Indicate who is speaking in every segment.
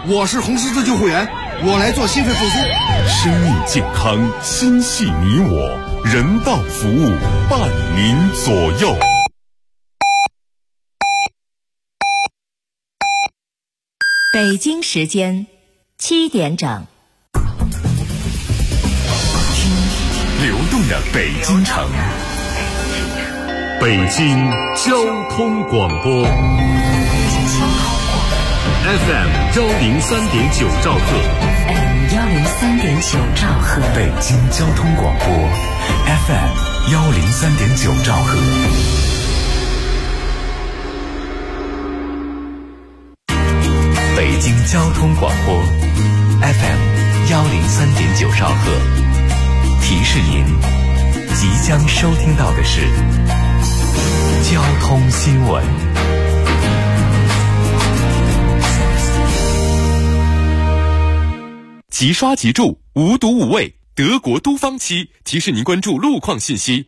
Speaker 1: 我是红十字救护员，我来做心肺复苏。
Speaker 2: 生命健康，心系你我，人道服务，伴您左右。
Speaker 3: 北京时间7点整，
Speaker 2: 听流动的北京城，北京交通广播 FM 103.9兆赫
Speaker 3: 103.9兆赫，
Speaker 2: 北京交通广播 FM 103.9兆赫。北京交通广播 FM 103.9兆赫，提示您即将收听到的是交通新闻。即刷即住，无毒无味，德国都方漆提示您关注路况信息。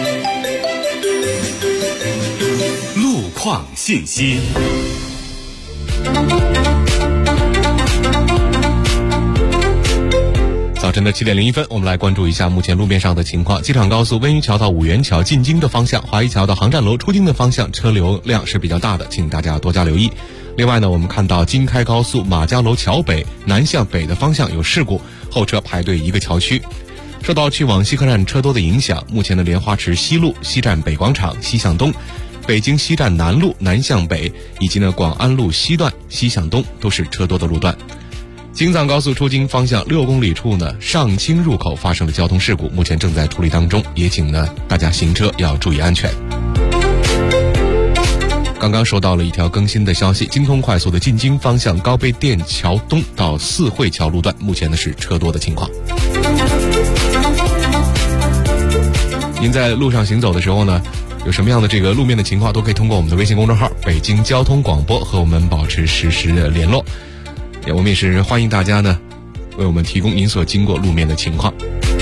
Speaker 2: 路况信息。早晨的7点01分，我们来关注一下目前路面上的情况。机场高速温榆桥到五元桥进京的方向，华谊桥到航站楼出京的方向车流量是比较大的，请大家多加留意。另外呢，我们看到京开高速马家楼桥北南向北的方向有事故，后车排队一个桥区。受到去往西客站车多的影响，目前的莲花池西路、西站北广场西向东、北京西站南路南向北以及呢广安路西段西向东都是车多的路段。京藏高速出京方向6公里处呢，上清入口发生了交通事故，目前正在处理当中，也请呢大家行车要注意安全。刚刚收到了一条更新的消息，京通快速的进京方向高碑店桥东到四惠桥路段，目前呢是车多的情况。您在路上行走的时候呢，有什么样的这个路面的情况，都可以通过我们的微信公众号北京交通广播和我们保持实时的联络。我们也是欢迎大家呢为我们提供您所经过路面的情况。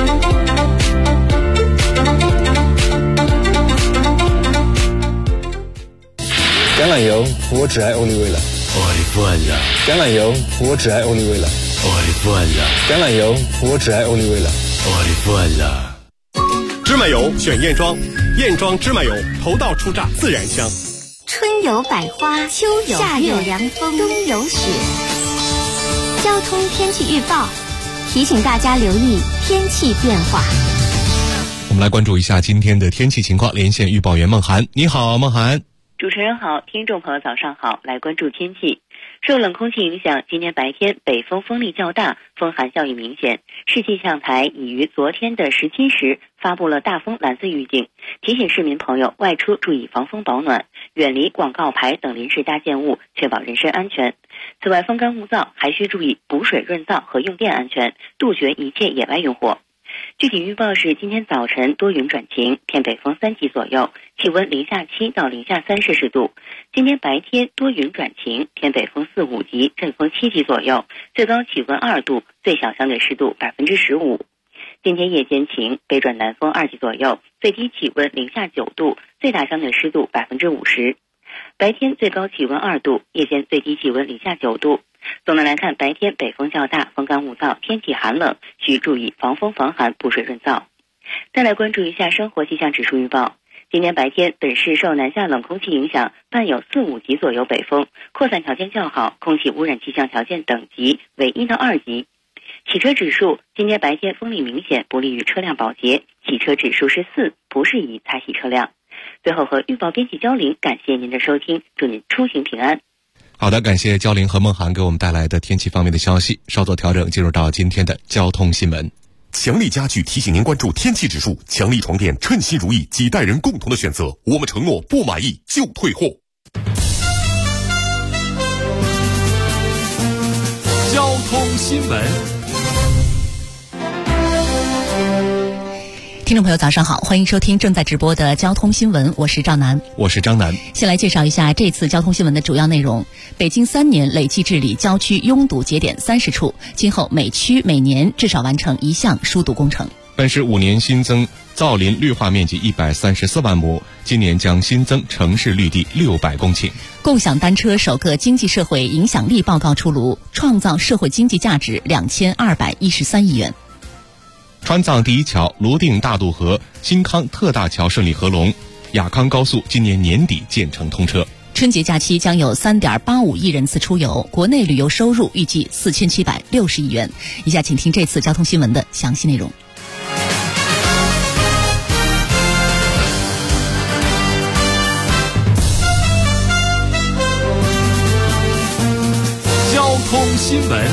Speaker 4: 橄榄油我只爱欧丽味了，
Speaker 5: 爱惯了。
Speaker 4: 橄榄油我只爱欧丽味了，
Speaker 5: 爱惯了。
Speaker 4: 橄榄油我只爱欧丽味了，
Speaker 5: 爱惯了。
Speaker 6: 芝麻油选燕庄，燕庄芝麻油头道出榨，自然香。
Speaker 7: 春有百花，秋有夏有凉风，冬有雪。交通天气预报提醒大家留意天气变化。
Speaker 2: 我们来关注一下今天的天气情况，连线预报员孟涵。你好，孟涵。
Speaker 8: 主持人好，听众朋友早上好，来关注天气。受冷空气影响，今天白天北风风力较大，风寒效应明显。市气象台已于昨天的17时发布了大风蓝色预警，提醒市民朋友外出注意防风保暖，远离广告牌等临时搭建物，确保人身安全。此外，风干物燥还需注意补水润燥和用电安全，杜绝一切野外用火。具体预报是今天早晨多云转晴，偏北风3级左右，气温零下7到零下3摄氏度。今天白天多云转晴，偏北风4、5级，阵风7级左右，最高气温2度，最小相对湿度15%。今天夜间晴，北转南风2级左右，最低气温零下9度，最大相对湿度50%。白天最高气温2度，夜间最低气温零下9度。总的来看，白天北风较大，风干物燥，天气寒冷，需注意防风防寒，补水润燥。再来关注一下生活气象指数预报。今天白天，本市受南下冷空气影响，伴有4、5级左右北风，扩散条件较好，空气污染气象条件等级为1到2级。洗车指数，今天白天风力明显，不利于车辆保洁，洗车指数是4，不适宜擦洗车辆。最后和预报编辑焦玲，感谢您的收听，祝您出行平安。
Speaker 2: 好的，感谢焦玲和孟涵给我们带来的天气方面的消息。稍作调整，进入到今天的交通新闻。
Speaker 9: 强力家具提醒您关注天气指数，强力床垫称心如意，几代人共同的选择，我们承诺不满意就退货。
Speaker 2: 交通新闻。
Speaker 3: 听众朋友早上好，欢迎收听正在直播的交通新闻，我是赵楠，
Speaker 2: 我是张楠。
Speaker 3: 先来介绍一下这次交通新闻的主要内容。北京3年累计治理郊区拥堵节点30处，今后每区每年至少完成1项疏堵工程。
Speaker 2: 本市5年新增造林绿化面积134万亩，今年将新增城市绿地600公顷。
Speaker 3: 共享单车首个经济社会影响力报告出炉，创造社会经济价值2213亿元。
Speaker 2: 川藏第一桥、泸定大渡河、新康特大桥顺利合龙，雅康高速今年年底建成通车。
Speaker 3: 春节假期将有3.85亿人次出游，国内旅游收入预计4760亿元。以下请听这次交通新闻的详细内容。
Speaker 5: 交通新闻。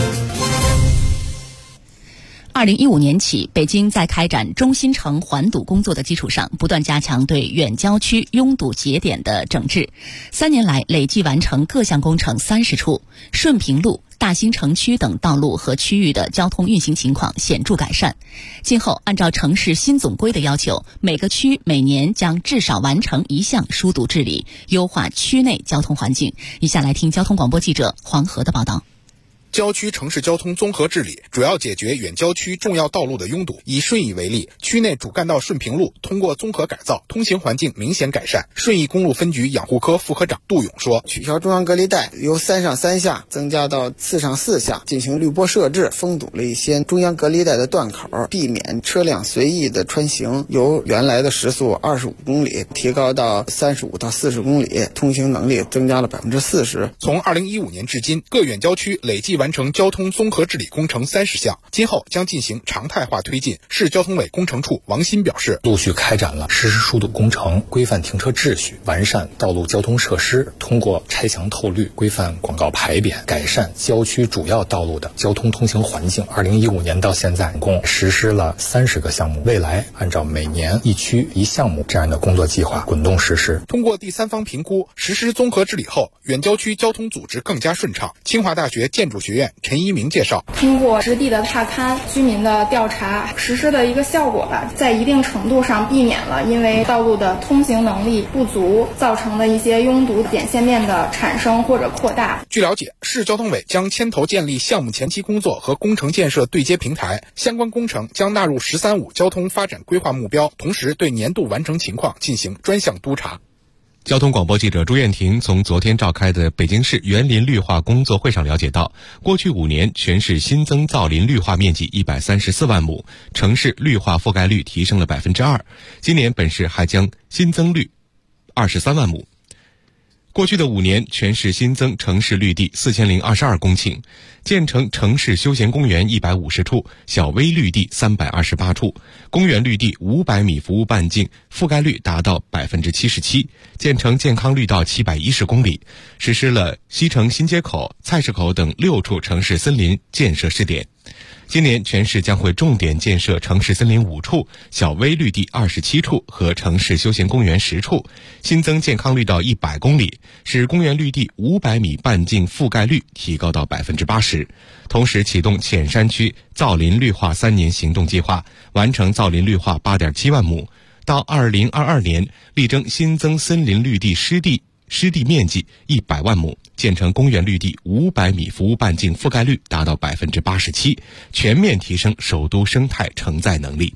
Speaker 3: 2015年起，北京在开展中新城环堵工作的基础上，不断加强对远郊区拥堵节点的整治。3年来，累计完成各项工程30处，顺平路、大兴城区等道路和区域的交通运行情况显著改善。今后按照城市新总规的要求，每个区每年将至少完成1项疏堵治理，优化区内交通环境。以下来听交通广播记者黄河的报道。
Speaker 10: 郊区城市交通综合治理主要解决远郊区重要道路的拥堵。以顺义为例，区内主干道顺平路通过综合改造，通行环境明显改善。顺义公路分局养护科副科长杜勇说，
Speaker 11: 取消中央隔离带，由3上3下增加到4上4下，进行滤波设置，封堵了一些中央隔离带的段口，避免车辆随意的穿行，由原来的时速25公里提高到35到40公里，通行能力增加了40%。
Speaker 10: 从2015年至今，各远郊区累计完成交通综合治理工程30项，今后将进行常态化推进。市交通委工程处王鑫表示，
Speaker 12: 陆续开展了实施疏堵工程、规范停车秩序、完善道路交通设施，通过拆墙透绿、规范广告牌匾，改善郊区主要道路的交通通行环境。2015年到现在，共实施了30个项目，未来按照每年1区1项目这样的工作计划滚动实施。
Speaker 10: 通过第三方评估，实施综合治理后，远郊区交通组织更加顺畅。清华大学建筑学院陈一鸣介绍，
Speaker 13: 通过实地的踏勘、居民的调查，实施的一个效果吧，在一定程度上避免了因为道路的通行能力不足造成的一些拥堵点线面的产生或者扩大。
Speaker 10: 据了解，市交通委将牵头建立项目前期工作和工程建设对接平台，相关工程将纳入“13+5”交通发展规划目标，同时对年度完成情况进行专项督查。
Speaker 2: 交通广播记者朱艳婷从昨天召开的北京市园林绿化工作会上了解到，过去5年全市新增造林绿化面积134万亩，城市绿化覆盖率提升了2%。今年本市还将新增绿23万亩。过去的5年，全市新增城市绿地4022公顷，建成城市休闲公园150处，小微绿地328处，公园绿地500米服务半径覆盖率达到77%，建成健康绿道710公里，实施了西城新街口、菜市口等6处城市森林建设试点。今年全市将会重点建设城市森林5处、小微绿地27处和城市休闲公园10处，新增健康绿道100公里，使公园绿地500米半径覆盖率提高到80%。同时启动浅山区造林绿化3年行动计划，完成造林绿化8.7万亩，到2022年力争新增森林绿地湿地面积100万亩，建成公园绿地500米服务半径覆盖率达到87%，全面提升首都生态承载能力。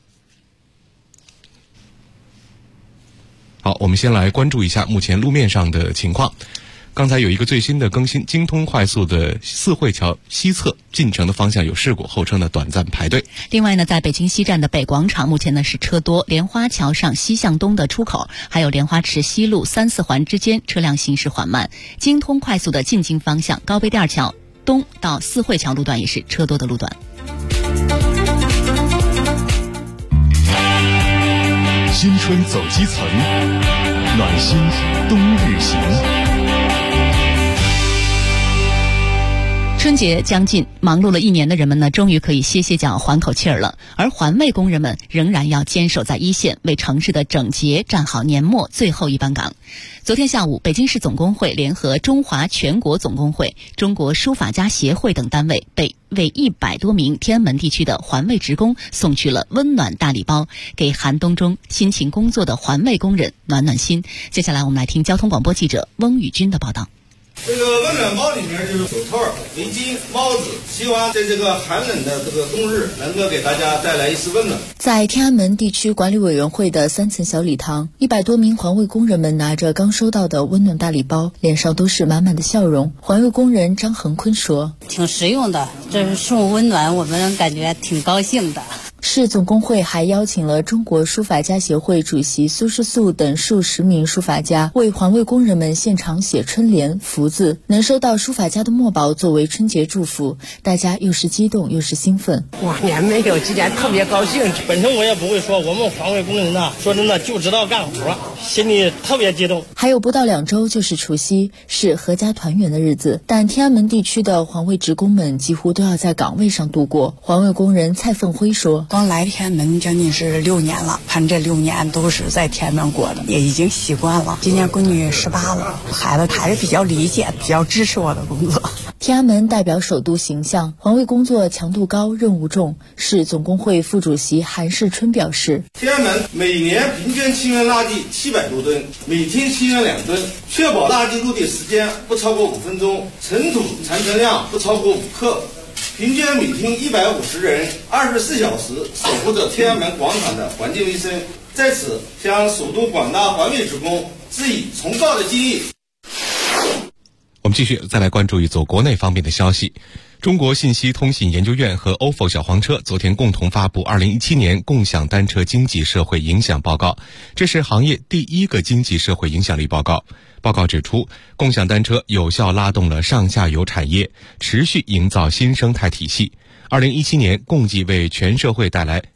Speaker 2: 好，我们先来关注一下目前路面上的情况。刚才有一个最新的更新，京通快速的四惠桥西侧进城的方向有事故，后车呢短暂排队。
Speaker 3: 另外呢，在北京西站的北广场目前呢是车多，莲花桥上西向东的出口，还有莲花池西路3、4环之间车辆行驶缓慢。京通快速的进京方向，高碑店桥东到四惠桥路段也是车多的路段。
Speaker 5: 新春走基层，暖心冬日行。
Speaker 3: 春节将近，忙碌了1年的人们呢，终于可以歇歇脚、缓口气儿了。而环卫工人们仍然要坚守在一线，为城市的整洁站好年末最后一班岗。昨天下午，北京市总工会联合中华全国总工会、中国书法家协会等单位，为100多名天安门地区的环卫职工送去了温暖大礼包，给寒冬中辛勤工作的环卫工人暖暖心。接下来我们来听交通广播记者翁宇军的报道。
Speaker 14: 这个温暖包里面就是手套、围巾、帽子，希望在这个寒冷的这个冬日能够给大家带来一丝温暖。
Speaker 15: 在天安门地区管理委员会的3层小礼堂，100多名环卫工人们拿着刚收到的温暖大礼包，脸上都是满满的笑容。环卫工人张恒坤说：“
Speaker 16: 挺实用的，这是送温暖，我们感觉挺高兴的。”
Speaker 15: 市总工会还邀请了中国书法家协会主席苏轼素等数十名书法家为环卫工人们现场写春联、福字，能收到书法家的墨宝作为春节祝福，大家又是激动又是兴奋。
Speaker 17: 往年没有，今年特别高兴。
Speaker 18: 本身我也不会说，我们环卫工人呢，说真的就知道干活，心里特别激动。
Speaker 15: 还有不到2周就是除夕，是阖家团圆的日子，但天安门地区的环卫职工们几乎都要在岗位上度过。环卫工人蔡凤辉说：“
Speaker 19: 刚来天安门将近是6年了，看这6年都是在天安门过的，也已经习惯了。今年闺女18了，孩子还是比较理解、比较支持我的工作。”
Speaker 15: 天安门代表首都形象，环卫工作强度高、任务重。市总工会副主席韩世春表示：“
Speaker 14: 天安门每年平均清运垃圾700多吨，每天清运2吨，确保垃圾入地时间不超过5分钟，尘土残存量不超过5克。平均每天150人24小时守护着天安门广场的环境卫生。在此向首都广大环卫职工致以崇高的敬意。”
Speaker 2: 我们继续再来关注一组国内方面的消息。中国信息通信研究院和 ofo 小黄车昨天共同发布2017年共享单车经济社会影响报告，这是行业第1个经济社会影响力报告。报告指出，共享单车有效拉动了上下游产业，持续营造新生态体系。2017年共计为全社会带来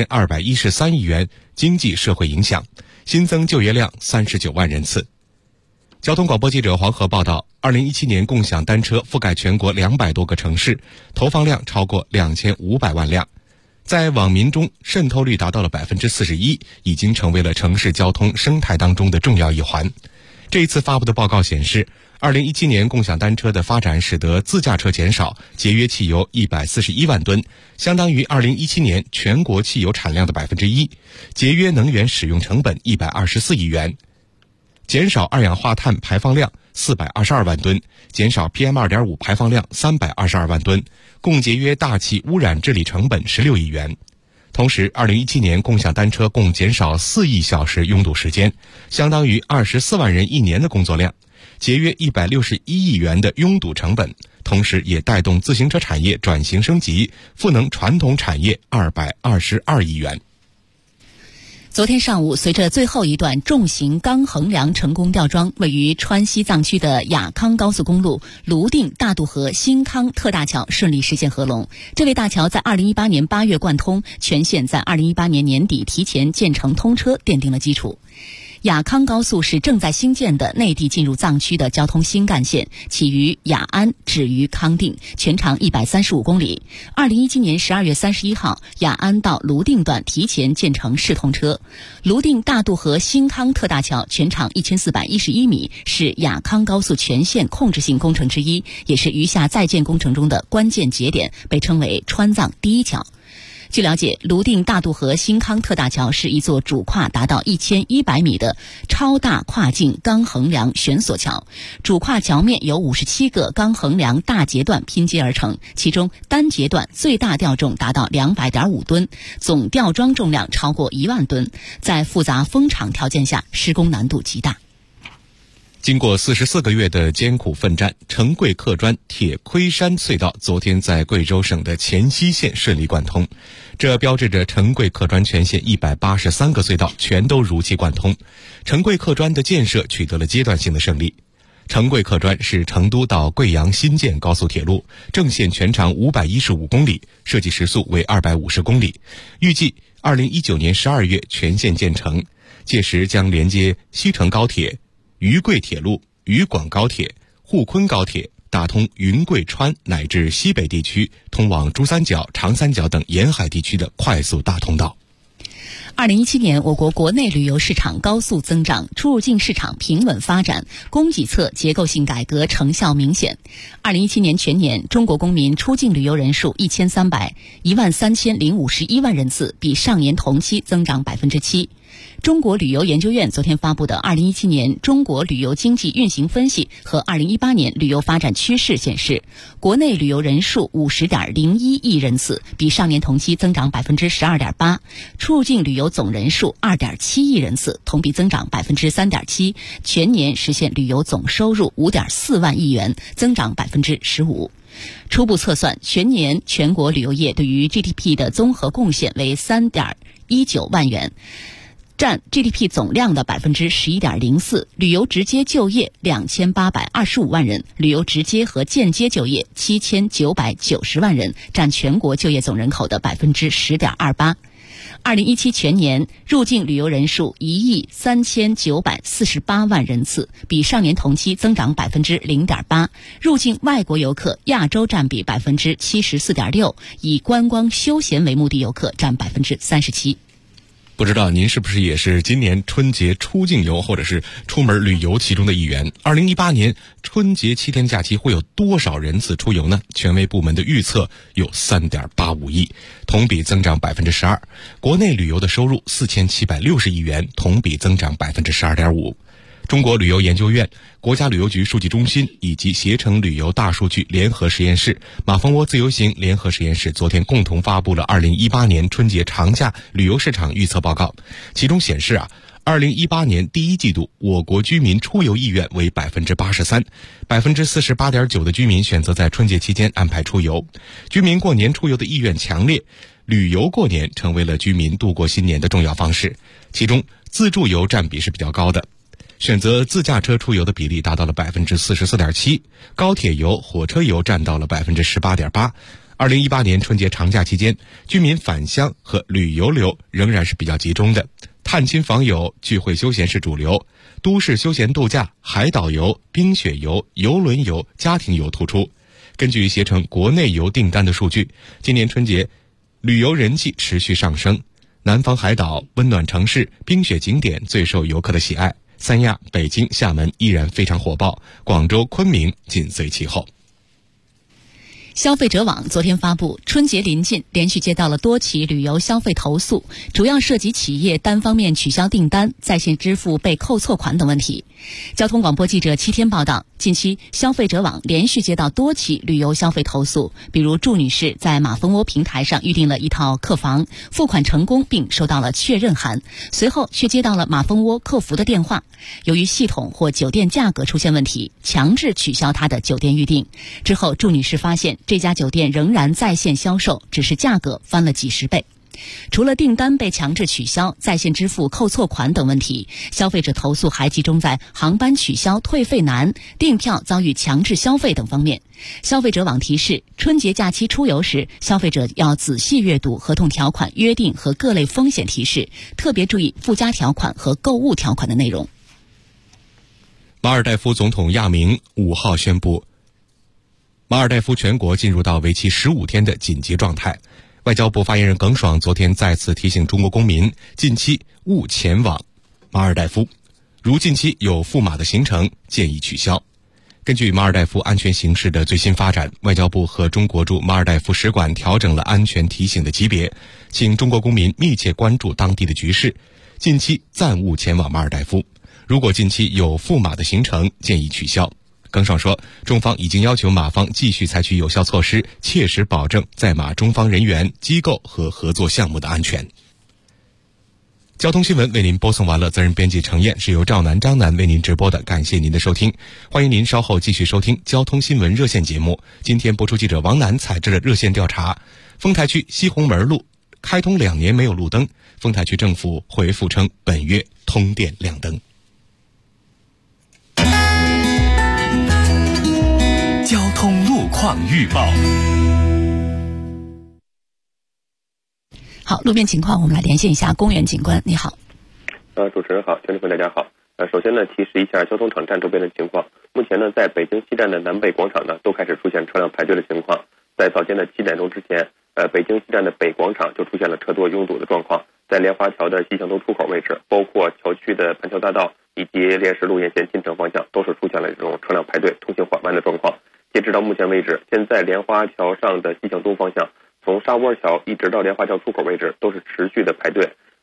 Speaker 2: 2213亿元经济社会影响，新增就业量39万人次。交通广播记者黄河报道，2017年共享单车覆盖全国200多个城市，投放量超过2500万辆，在网民中渗透率达到了41%，已经成为了城市交通生态当中的重要一环。这一次发布的报告显示，2017年共享单车的发展使得自驾车减少，节约汽油141万吨，相当于2017年全国汽油产量的1%，节约能源使用成本124亿元。减少二氧化碳排放量422万吨，减少 PM2.5 排放量322万吨，共节约大气污染治理成本16亿元。同时，2017年共享单车共减少4亿小时拥堵时间，相当于24万人一年的工作量，节约161亿元的拥堵成本，同时也带动自行车产业转型升级，赋能传统产业222亿元。
Speaker 3: 昨天上午，随着最后一段重型钢横梁成功吊装，位于川西藏区的雅康高速公路泸定大渡河新康特大桥顺利实现合龙。这类大桥在2018年8月贯通，全线在2018年年底提前建成通车奠定了基础。雅康高速是正在兴建的内地进入藏区的交通新干线，起于雅安，止于康定，全长135公里。2017年12月31号，雅安到泸定段提前建成试通车。泸定大渡河新康特大桥全长1411米，是雅康高速全线控制性工程之一，也是余下在建工程中的关键节点，被称为川藏第一桥。据了解，泸定大渡河新康特大桥是一座主跨达到1100米的超大跨境钢横梁悬索桥，主跨桥面由57个钢横梁大节段拼接而成，其中单节段最大吊重达到200.5吨，总吊装重量超过1万吨，在复杂风场条件下施工难度极大。
Speaker 2: 经过44个月的艰苦奋战，成贵客专铁盔山隧道昨天在贵州省的黔西县顺利贯通，这标志着成贵客专全线183个隧道全都如期贯通，成贵客专的建设取得了阶段性的胜利。成贵客专是成都到贵阳新建高速铁路，正线全长515公里，设计时速为250公里，预计2019年12月全线建成，届时将连接西成高铁、渝贵铁路、渝广高铁、沪昆高铁，打通云贵川乃至西北地区通往珠三角、长三角等沿海地区的快速大通道。
Speaker 3: 2017年，我国国内旅游市场高速增长，出入境市场平稳发展，供给侧结构性改革成效明显。2017年全年，中国公民出境旅游人数13051万人次，比上年同期增长7%。 中国旅游研究院昨天发布的2017年中国旅游经济运行分析和2018年旅游发展趋势显示，国内旅游人数50.01亿人次，比上年同期增长12.8%，出入境旅游总人数2.7亿人次，同比增长3.7%，全年实现旅游总收入5.4万亿元，增长15%。初步测算，全年全国旅游业对于 GDP 的综合贡献为3.19万元，占 GDP 总量的11.04%，旅游直接就业2825万人，旅游直接和间接就业7990万人，占全国就业总人口的10.28%。2017全年入境旅游人数1亿3948万人次，比上年同期增长0.8%，入境外国游客亚洲占比74.6%，以观光休闲为目的游客占37%。
Speaker 2: 不知道您是不是也是今年春节出境游或者是出门旅游其中的一员？2018年春节7天假期会有多少人次出游呢？权威部门的预测有3.85亿，同比增长12%。国内旅游的收入4760亿元，同比增长12.5%。中国旅游研究院、国家旅游局数据中心以及携程旅游大数据联合实验室、马蜂窝自由行联合实验室昨天共同发布了2018年春节长假旅游市场预测报告，其中显示2018年第一季度我国居民出游意愿为83%，48.9%的居民选择在春节期间安排出游，居民过年出游的意愿强烈，旅游过年成为了居民度过新年的重要方式，其中自助游占比是比较高的。选择自驾车出游的比例达到了44.7%，高铁游、火车游占到了18.8%。2018年春节长假期间，居民返乡和旅游流仍然是比较集中的，探亲访友、聚会休闲是主流，都市休闲度假、海岛游、冰雪游、邮轮游、家庭游突出。根据携程国内游订单的数据，今年春节旅游人气持续上升，南方海岛、温暖城市、冰雪景点最受游客的喜爱。三亚、北京、厦门依然非常火爆，广州、昆明紧随其后。
Speaker 3: 消费者网昨天发布，春节临近，连续接到了多起旅游消费投诉，主要涉及企业单方面取消订单、在线支付被扣错款等问题。交通广播记者7天报道，近期消费者网连续接到多起旅游消费投诉，比如祝女士在马蜂窝平台上预订了一套客房，付款成功并收到了确认函，随后却接到了马蜂窝客服的电话，由于系统或酒店价格出现问题，强制取消她的酒店预订。之后祝女士发现这家酒店仍然在线销售，只是价格翻了几十倍。除了订单被强制取消、在线支付扣错款等问题，消费者投诉还集中在航班取消、退费难、订票遭遇强制消费等方面。消费者网提示，春节假期出游时，消费者要仔细阅读合同条款、约定和各类风险提示，特别注意附加条款和购物条款的内容。
Speaker 2: 马尔代夫总统亚明5号宣布，马尔代夫全国进入到为期15天的紧急状态。外交部发言人耿爽昨天再次提醒中国公民，近期勿前往马尔代夫，如近期有赴马的行程，建议取消。根据马尔代夫安全形势的最新发展，外交部和中国驻马尔代夫使馆调整了安全提醒的级别，请中国公民密切关注当地的局势，近期暂勿前往马尔代夫，如果近期有赴马的行程，建议取消。耿爽说，中方已经要求马方继续采取有效措施，切实保证在马中方人员、机构和合作项目的安全。交通新闻为您播送完了，责任编辑程燕，是由赵楠、张楠为您直播的，感谢您的收听。欢迎您稍后继续收听交通新闻热线节目。今天播出记者王楠采制了热线调查，丰台区西红门路开通2年没有路灯，丰台区政府回复称本月通电亮灯。
Speaker 5: 交通路况预报。
Speaker 3: 好，路面情况我们来连线一下公园警官，你好。
Speaker 20: 主持人好，听众朋友大家好。首先呢，提示一下交通场站周边的情况。目前呢，在北京西站的南北广场呢，都开始出现车辆排队的情况。在早间的7点钟之前，北京西站的北广场就出现了车多拥堵的状况。在莲花桥的西向东出口位置，包括桥区的盘桥大道以及莲石路沿线进城方向，都是出现了这种车辆排队、通行缓慢的状况。截止到目前为止，现在莲花桥上的西向东方向，从沙窝桥一直到莲花桥出口位置都是持续的排队。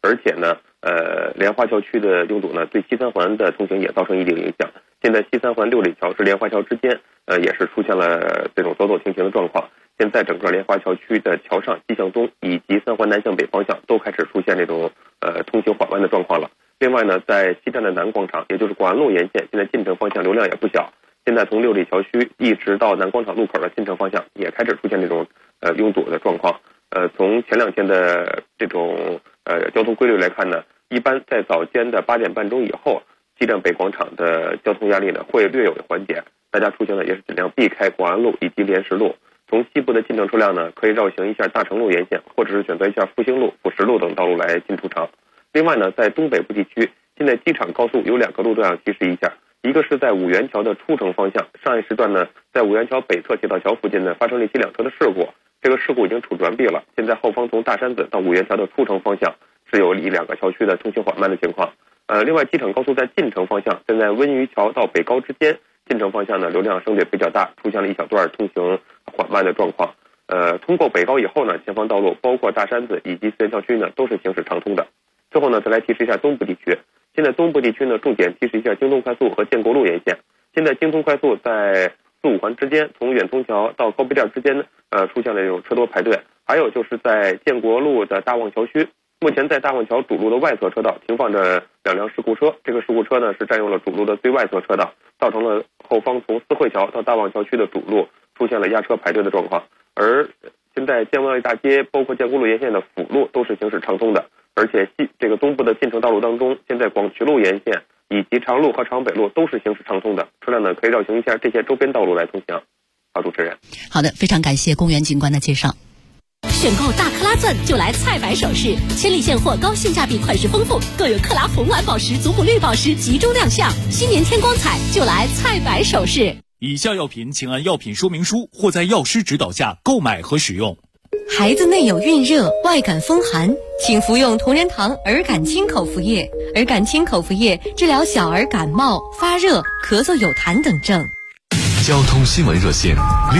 Speaker 20: 而且呢，莲花桥区的拥堵呢，对西三环的通行也造成一定影响。现在西三环六里桥至莲花桥之间，也是出现了这种走走停停的状况。现在整个莲花桥区的桥上西向东以及三环南向北方向都开始出现这种通行缓慢的状况了。另外呢，在西站的南广场，也就是广安路沿线，现在进城方向流量也不小。现在从六里桥区一直到南广场路口的进城方向也开始出现这种拥堵的状况。从前2天的这种交通规律来看呢，一般在早间的8点半钟以后，西站北广场的交通压力呢会略有缓解，大家出行呢也是尽量避开广安路以及莲石路。从西部的进城车辆呢，可以绕行一下大成路沿线，或者是选择一下复兴路、辅石路等道路来进出城。另外呢，在东北部地区，现在机场高速有2个路段要提示一下，一个是在五元桥的出城方向，上一时段呢，在五元桥北侧铁道桥附近呢发生了一起2车的事故，这个事故已经处转避了。现在后方从大山子到五元桥的出城方向是有1-2个桥区的通行缓慢的情况。另外机场高速在进城方向，现在温榆桥到北高之间进城方向呢流量相对比较大，出现了一小段通行缓慢的状况。通过北高以后呢，前方道路包括大山子以及四元桥区呢都是行驶畅通的。最后呢，再来提示一下东部地区。现在东部地区呢，重点提示一下京通快速和建国路沿线。现在京通快速在4、5环之间，从远通桥到高碑店之间呢，出现了这种车多排队。还有就是在建国路的大望桥区，目前在大望桥主路的外侧车道停放着2辆事故车，这个事故车呢是占用了主路的最外侧车道，造成了后方从四惠桥到大望桥区的主路出现了压车排队的状况。而现在建贸易大街包括建国路沿线的辅路都是行驶畅通的，而且这个东部的进城道路当中，现在广渠路沿线以及长路和长北路都是行驶畅通的，车辆呢可以绕行一下这些周边道路来通行。好，主持人。
Speaker 3: 好的，非常感谢公园警官的介绍。
Speaker 21: 选购大克拉钻就来菜百首饰，千里现货，高性价比，款式丰富，更有克拉红蓝宝石、祖母绿宝石集中亮相，新年添光彩就来菜百首饰。
Speaker 5: 以下药品请按药品说明书或在药师指导下购买和使用。
Speaker 21: 孩子内有孕热、外感风寒，请服用同仁堂儿感清口服液。儿感清口服液治疗小儿感冒、发热、咳嗽有痰等症。
Speaker 22: 交通新闻热线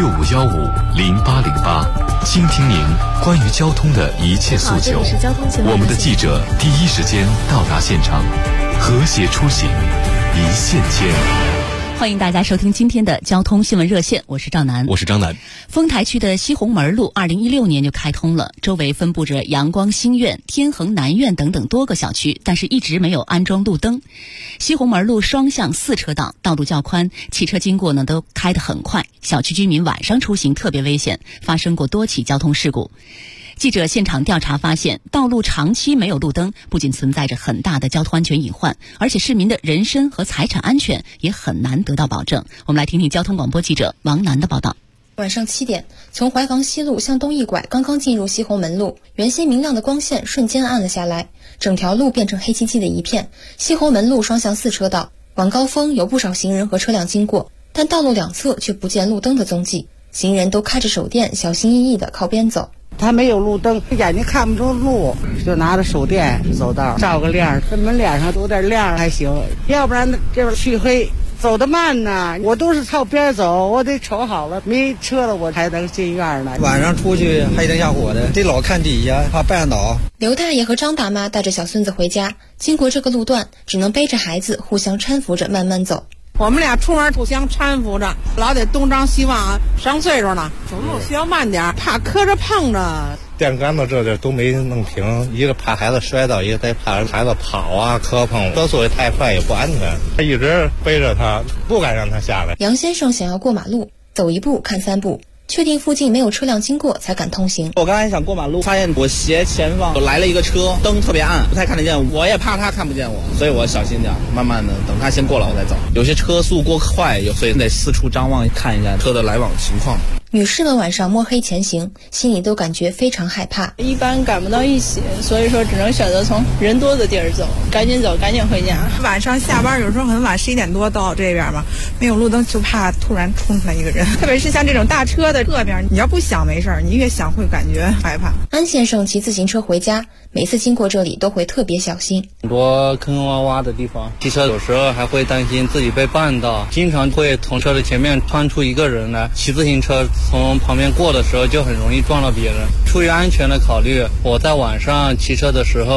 Speaker 22: 65150808，倾听您关于交通的一切诉求。我们的记者第一时间到达现场，和谐出行，一线牵。
Speaker 3: 欢迎大家收听今天的交通新闻热线，我是赵楠，
Speaker 2: 我是张楠。
Speaker 3: 丰台区的西红门路2016年就开通了，周围分布着阳光新苑、天恒南苑等等多个小区，但是一直没有安装路灯。西红门路双向4车道，道路较宽，汽车经过呢都开得很快，小区居民晚上出行特别危险，发生过多起交通事故。记者现场调查发现，道路长期没有路灯，不仅存在着很大的交通安全隐患，而且市民的人身和财产安全也很难得到保证。我们来听听交通广播记者王楠的报道。
Speaker 23: 晚上7点，从怀港西路向东一拐，刚刚进入西红门路，原先明亮的光线瞬间暗了下来，整条路变成黑漆漆的一片。西红门路双向4车道，晚高峰有不少行人和车辆经过，但道路两侧却不见路灯的踪迹，行人都开着手电，小心翼翼地靠边走。
Speaker 24: 他没有路灯，眼睛看不着路，就拿着手电走道，照个亮，这门脸上有点亮还行，要不然这边黢黑，走得慢呢。我都是靠边走，我得瞅好了，没车了我才能进院呢。
Speaker 25: 晚上出去黑灯瞎火的，得老看底下，怕绊倒。
Speaker 23: 刘大爷和张大妈带着小孙子回家，经过这个路段，只能背着孩子互相搀扶着慢慢走。
Speaker 24: 我们俩出门互相搀扶着，老得东张西望，上岁数了，走路需要慢点，怕磕着碰着。
Speaker 26: 电杆子这都没弄平，一个怕孩子摔倒，一个再怕孩子跑啊磕碰，车速也太快也不安全。他一直背着他，不敢让他下来。
Speaker 23: 杨先生想要过马路，走一步看3步，确定附近没有车辆经过才敢通行。
Speaker 27: 我刚才想过马路，发现我斜前方来了一个车，灯特别暗，不太看得见，我也怕他看不见我，所以我小心点，慢慢的等他先过了我再走。有些车速过快，所以得四处张望看一下车的来往情况。
Speaker 23: 女士们晚上摸黑前行，心里都感觉非常害怕。
Speaker 28: 一般赶不到一起，所以说只能选择从人多的地儿走，赶紧走，赶紧回家。
Speaker 29: 晚上下班有时候很晚，11点多到这边嘛，没有路灯就怕突然冲出来一个人，特别是像这种大车的侧边，你要不想没事，你越想会感觉害怕。
Speaker 23: 安先生骑自行车回家，每次经过这里都会特别小心。
Speaker 27: 很多坑坑洼洼的地方，骑车有时候还会担心自己被绊到，经常会从车的前面窜出一个人来，骑自行车从旁边过的时候就很容易撞到别人。出于安全的考虑，我在晚上骑车的时候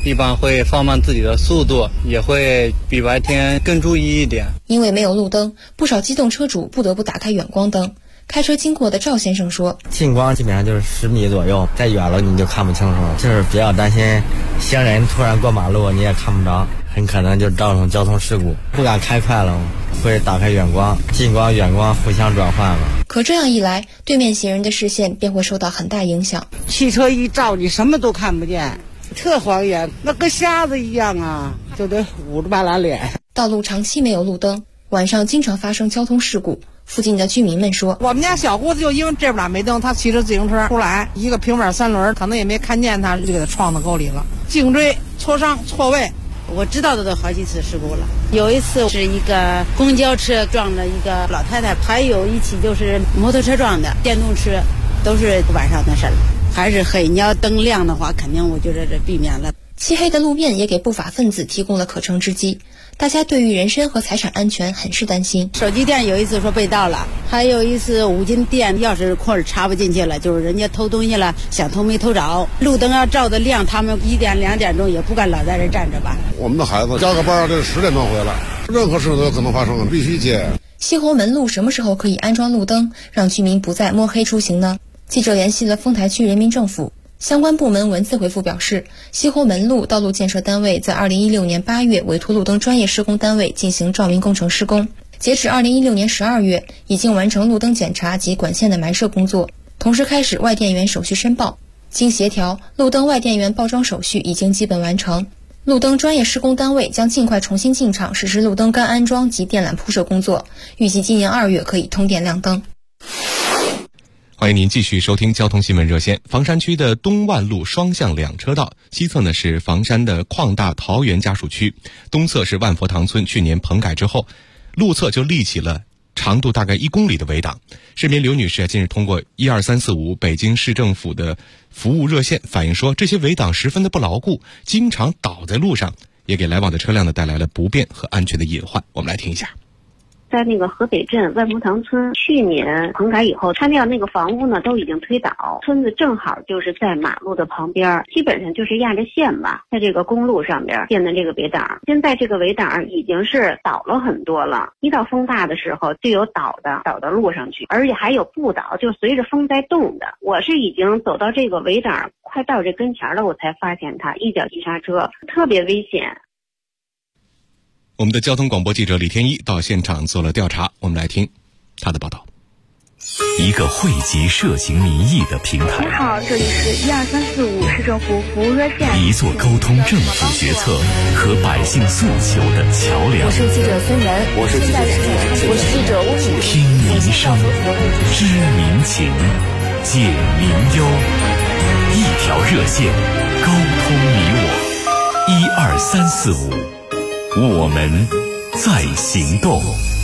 Speaker 25: 一般会放慢自己的速度，也会比白天更注意一点。
Speaker 23: 因为没有路灯，不少机动车主不得不打开远光灯。开车经过的赵先生说，
Speaker 1: 近光基本上就是10米左右，再远了你就看不清楚了，就是比较担心行人突然过马路你也看不着，很可能就造成交通事故，不敢开快了，会打开远光，近光远光互相转换了。
Speaker 23: 可这样一来，对面行人的视线便会受到很大影响。
Speaker 24: 汽车一照你什么都看不见，特晃眼，那跟瞎子一样啊，就得捂着半拉脸。
Speaker 23: 道路长期没有路灯，晚上经常发生交通事故。附近的居民们说，
Speaker 29: 我们家小姑子就因为这边没灯，她骑着自行车出来，一个平板3轮可能也没看见她，就给她撞到沟里了，颈椎挫伤错位。
Speaker 4: 我知道的都好几次事故了，有一次是一个公交车撞了一个老太太，还有一起就是摩托车撞的电动车，都是晚上的事儿。还是黑，你要灯亮的话，肯定我觉得这避免了。
Speaker 23: 漆黑的路面也给不法分子提供了可乘之机，大家对于人身和财产安全很是担心。
Speaker 4: 手机店有一次说被盗了，还有一次5金店钥匙扣插不进去了，就是人家偷东西了，想偷没偷着。路灯要照得亮，他们1点2点钟也不敢老在这站着吧。
Speaker 6: 我们的孩子加个班，这10点多回来，任何事都有可能发生，必须接。
Speaker 23: 西红门路什么时候可以安装路灯，让居民不再摸黑出行呢？记者联系了丰台区人民政府相关部门，文字回复表示，西红门路道路建设单位在2016年8月委托路灯专业施工单位进行照明工程施工，截止2016年12月，已经完成路灯检查及管线的埋设工作，同时开始外电源手续申报。经协调，路灯外电源报装手续已经基本完成。路灯专业施工单位将尽快重新进场实施路灯干安装及电缆铺设工作，预计今年2月可以通电亮灯。
Speaker 2: 欢迎您继续收听交通新闻热线。房山区的东万路双向2车道，西侧呢是房山的矿大桃园家属区，东侧是万佛堂村，去年棚改之后，路侧就立起了长度大概1公里的围挡。市民刘女士近日通过12345北京市政府的服务热线反映说，这些围挡十分的不牢固，经常倒在路上，也给来往的车辆呢带来了不便和安全的隐患。我们来听一下。
Speaker 7: 在那个河北镇万福堂村，去年棚改以后，拆掉那个房屋呢都已经推倒，村子正好就是在马路的旁边，基本上就是压着线吧，在这个公路上边建的这个围挡。现在这个围挡已经是倒了很多了，一到风大的时候就有倒到路上去，而且还有不倒，就随着风在动的。我是已经走到这个围挡快到这跟前了，我才发现它一脚急刹车，特别危险。
Speaker 2: 我们的交通广播记者李天一到现场做了调查，我们来听他的报道。
Speaker 22: 一个汇集涉情民意的平台。
Speaker 8: 你好，这里是12345市政府服务热线。
Speaker 22: 一座沟通政府决策和百姓诉求的桥梁。
Speaker 15: 我是记者孙然，
Speaker 8: 我是记者
Speaker 15: 吴敏。
Speaker 22: 听民声，知民情，解民忧，一条热线，沟通你我。12345。我们在行动。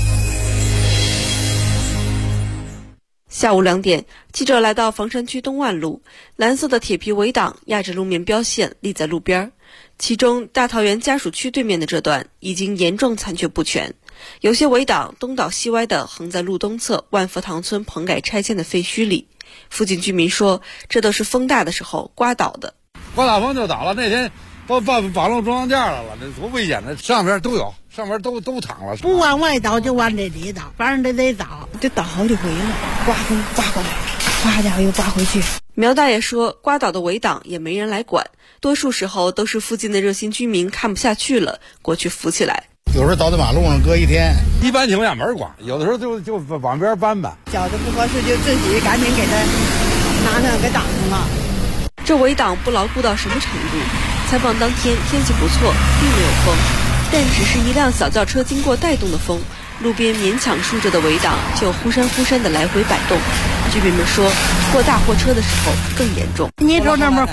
Speaker 9: 下午2点，记者来到房山区东万路，蓝色的铁皮围挡压着路面标线立在路边，其中大桃园家属区对面的这段已经严重残缺不全，有些围挡东倒西歪地横在路东侧万佛堂村棚改拆迁的废墟里。附近居民说，这都是风大的时候刮倒的，
Speaker 11: 刮大风就倒了。那天都把路中央架来了，这多危险的！上边都有，上边都躺了。
Speaker 24: 不往外倒就往这里倒，反正得倒，
Speaker 29: 这倒好几回了。刮风刮过来，刮家伙又刮回去。
Speaker 9: 苗大爷说，刮倒的围挡也没人来管，多数时候都是附近的热心居民看不下去了，过去扶起来。
Speaker 11: 有时候倒在马路上搁1天，一般情况下没人管，有的时候就往边搬吧。
Speaker 24: 觉得不合适就自己赶紧给他拿那给挡上了。
Speaker 9: 这围挡不牢固到什么程度？采访当天天气不错，并没有风，但只是一辆小轿车经过带动的风，路边勉强竖着的围挡就忽闪忽闪的来回摆动。居民们说，过大货车的时候更严重。
Speaker 24: 你瞅那么